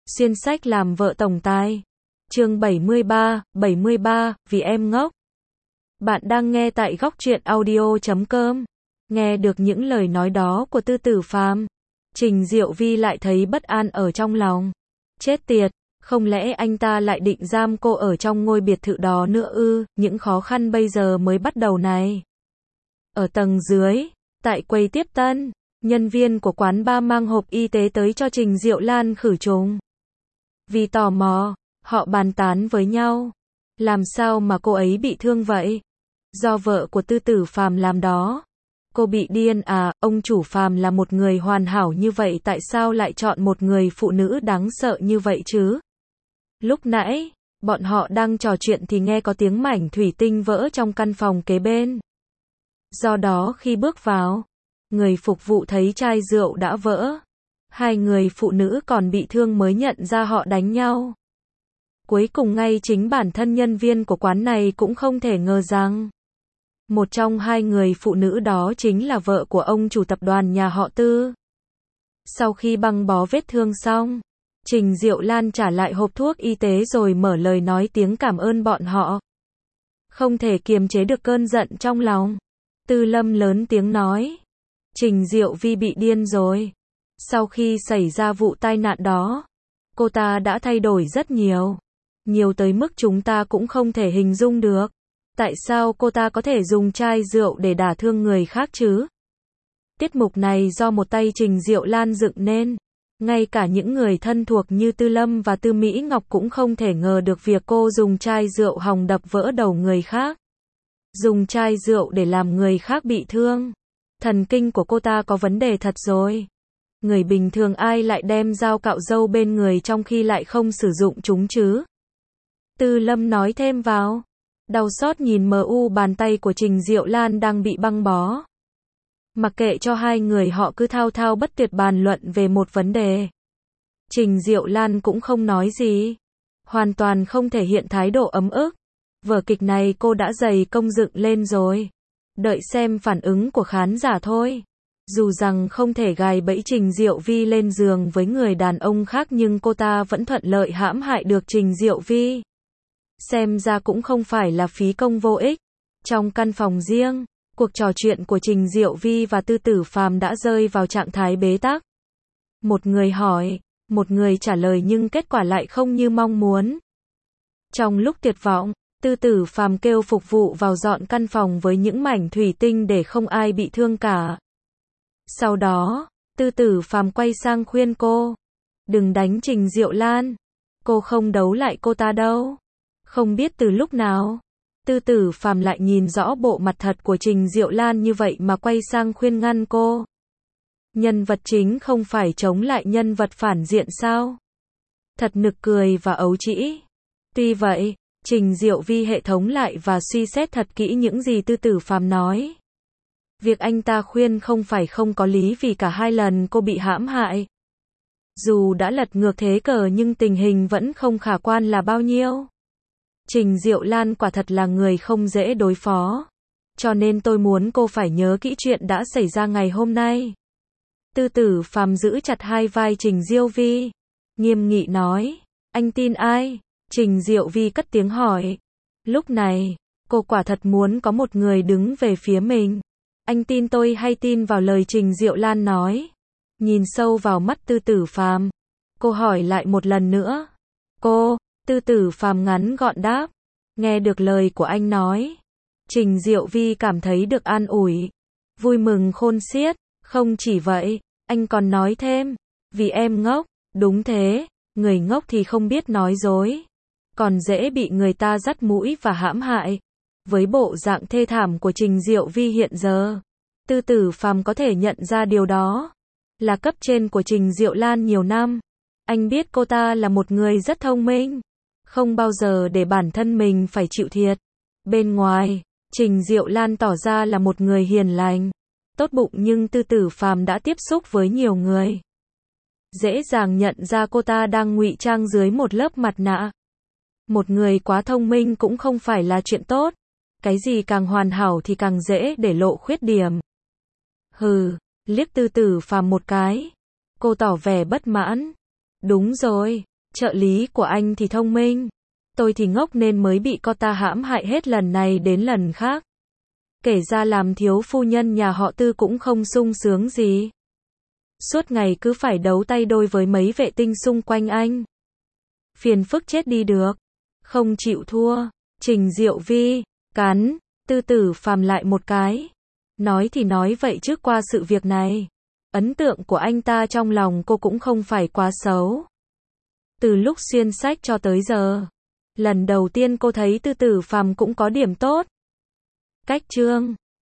Xuyên sách làm vợ tổng tài. Chương 73, vì em ngốc. Bạn đang nghe tại Góc Truyện Audio.com. Nghe được những lời nói đó của Tư Tử Phàm, Trình Diệu Vi lại thấy bất an ở trong lòng. Chết tiệt, không lẽ anh ta lại định giam cô ở trong ngôi biệt thự đó nữa ư? Những khó khăn bây giờ mới bắt đầu này. Ở tầng dưới, tại quầy tiếp tân, nhân viên của quán bar mang hộp y tế tới cho Trình Diệu Lan khử trùng. Vì tò mò, họ bàn tán với nhau. Làm sao mà cô ấy bị thương vậy? Do vợ của Tư Tử Phàm làm đó. Cô bị điên à? Ông chủ Phàm là một người hoàn hảo như vậy, tại sao lại chọn một người phụ nữ đáng sợ như vậy chứ? Lúc nãy, bọn họ đang trò chuyện thì nghe có tiếng mảnh thủy tinh vỡ trong căn phòng kế bên. Do đó khi bước vào, người phục vụ thấy chai rượu đã vỡ. Hai người phụ nữ còn bị thương mới nhận ra họ đánh nhau. Cuối cùng ngay chính bản thân nhân viên của quán này cũng không thể ngờ rằng một trong hai người phụ nữ đó chính là vợ của ông chủ tập đoàn nhà họ Tư. Sau khi băng bó vết thương xong, Trình Diệu Lan trả lại hộp thuốc y tế rồi mở lời nói tiếng cảm ơn bọn họ. Không thể kiềm chế được cơn giận trong lòng, Tư Lâm lớn tiếng nói. Trình Diệu Vi bị điên rồi. Sau khi xảy ra vụ tai nạn đó, cô ta đã thay đổi rất nhiều. Nhiều tới mức chúng ta cũng không thể hình dung được. Tại sao cô ta có thể dùng chai rượu để đả thương người khác chứ? Tiết mục này do một tay Trình Diệu Lan dựng nên. Ngay cả những người thân thuộc như Tư Lâm và Tư Mỹ Ngọc cũng không thể ngờ được việc cô dùng chai rượu hòng đập vỡ đầu người khác. Dùng chai rượu để làm người khác bị thương. Thần kinh của cô ta có vấn đề thật rồi. Người bình thường ai lại đem dao cạo râu bên người trong khi lại không sử dụng chúng chứ? Tư Lâm nói thêm vào. Đau xót nhìn bàn tay của Trình Diệu Lan đang bị băng bó. Mặc kệ cho hai người họ cứ thao thao bất tuyệt bàn luận về một vấn đề. Trình Diệu Lan cũng không nói gì. Hoàn toàn không thể hiện thái độ ấm ức. Vở kịch này cô đã dày công dựng lên rồi. Đợi xem phản ứng của khán giả thôi. Dù rằng không thể gài bẫy Trình Diệu Vi lên giường với người đàn ông khác nhưng cô ta vẫn thuận lợi hãm hại được Trình Diệu Vi. Xem ra cũng không phải là phí công vô ích. Trong căn phòng riêng, cuộc trò chuyện của Trình Diệu Vi và Tư Tử Phàm đã rơi vào trạng thái bế tắc. Một người hỏi, một người trả lời nhưng kết quả lại không như mong muốn. Trong lúc tuyệt vọng, Tư Tử Phàm kêu phục vụ vào dọn căn phòng với những mảnh thủy tinh để không ai bị thương cả. Sau đó, Tư Tử Phàm quay sang khuyên cô. Đừng đánh Trình Diệu Lan. Cô không đấu lại cô ta đâu. Không biết từ lúc nào, Tư Tử Phàm lại nhìn rõ bộ mặt thật của Trình Diệu Lan như vậy mà quay sang khuyên ngăn cô. Nhân vật chính không phải chống lại nhân vật phản diện sao? Thật nực cười và ấu trĩ. Tuy vậy, Trình Diệu Vi hệ thống lại và suy xét thật kỹ những gì Tư Tử Phàm nói. Việc anh ta khuyên không phải không có lý vì cả hai lần cô bị hãm hại. Dù đã lật ngược thế cờ nhưng tình hình vẫn không khả quan là bao nhiêu. Trình Diệu Lan quả thật là người không dễ đối phó. Cho nên tôi muốn cô phải nhớ kỹ chuyện đã xảy ra ngày hôm nay. Tư Tử Phàm giữ chặt hai vai Trình Diệu Vi. Nghiêm nghị nói. Anh tin ai? Trình Diệu Vi cất tiếng hỏi. Lúc này, cô quả thật muốn có một người đứng về phía mình. Anh tin tôi hay tin vào lời Trình Diệu Lan nói? Nhìn sâu vào mắt Tư Tử Phàm, cô hỏi lại một lần nữa. Cô, Tư Tử Phàm ngắn gọn đáp. Nghe được lời của anh nói, Trình Diệu Vi cảm thấy được an ủi. Vui mừng khôn xiết. Không chỉ vậy, anh còn nói thêm. Vì em ngốc. Đúng thế, người ngốc thì không biết nói dối. Còn dễ bị người ta dắt mũi và hãm hại. Với bộ dạng thê thảm của Trình Diệu Vi hiện giờ, Tư Tử Phàm có thể nhận ra điều đó. Là cấp trên của Trình Diệu Lan nhiều năm. Anh biết cô ta là một người rất thông minh. Không bao giờ để bản thân mình phải chịu thiệt. Bên ngoài, Trình Diệu Lan tỏ ra là một người hiền lành, tốt bụng nhưng Tư Tử Phàm đã tiếp xúc với nhiều người. Dễ dàng nhận ra cô ta đang ngụy trang dưới một lớp mặt nạ. Một người quá thông minh cũng không phải là chuyện tốt. Cái gì càng hoàn hảo thì càng dễ để lộ khuyết điểm. Hừ, liếc Tư Tử Phàm một cái. Cô tỏ vẻ bất mãn. Đúng rồi, Trợ lý của anh thì thông minh. Tôi thì ngốc nên mới bị cô ta hãm hại hết lần này đến lần khác. Kể ra làm thiếu phu nhân nhà họ Tư cũng không sung sướng gì. Suốt ngày cứ phải đấu tay đôi với mấy vệ tinh xung quanh anh. Phiền phức chết đi được. Không chịu thua. Trình Diệu Vi, cắn, Tư Tử Phàm lại một cái. Nói thì nói vậy chứ qua sự việc này, ấn tượng của anh ta trong lòng cô cũng không phải quá xấu. Từ lúc xuyên sách cho tới giờ, lần đầu tiên cô thấy Tư Tử Phàm cũng có điểm tốt. Cách chương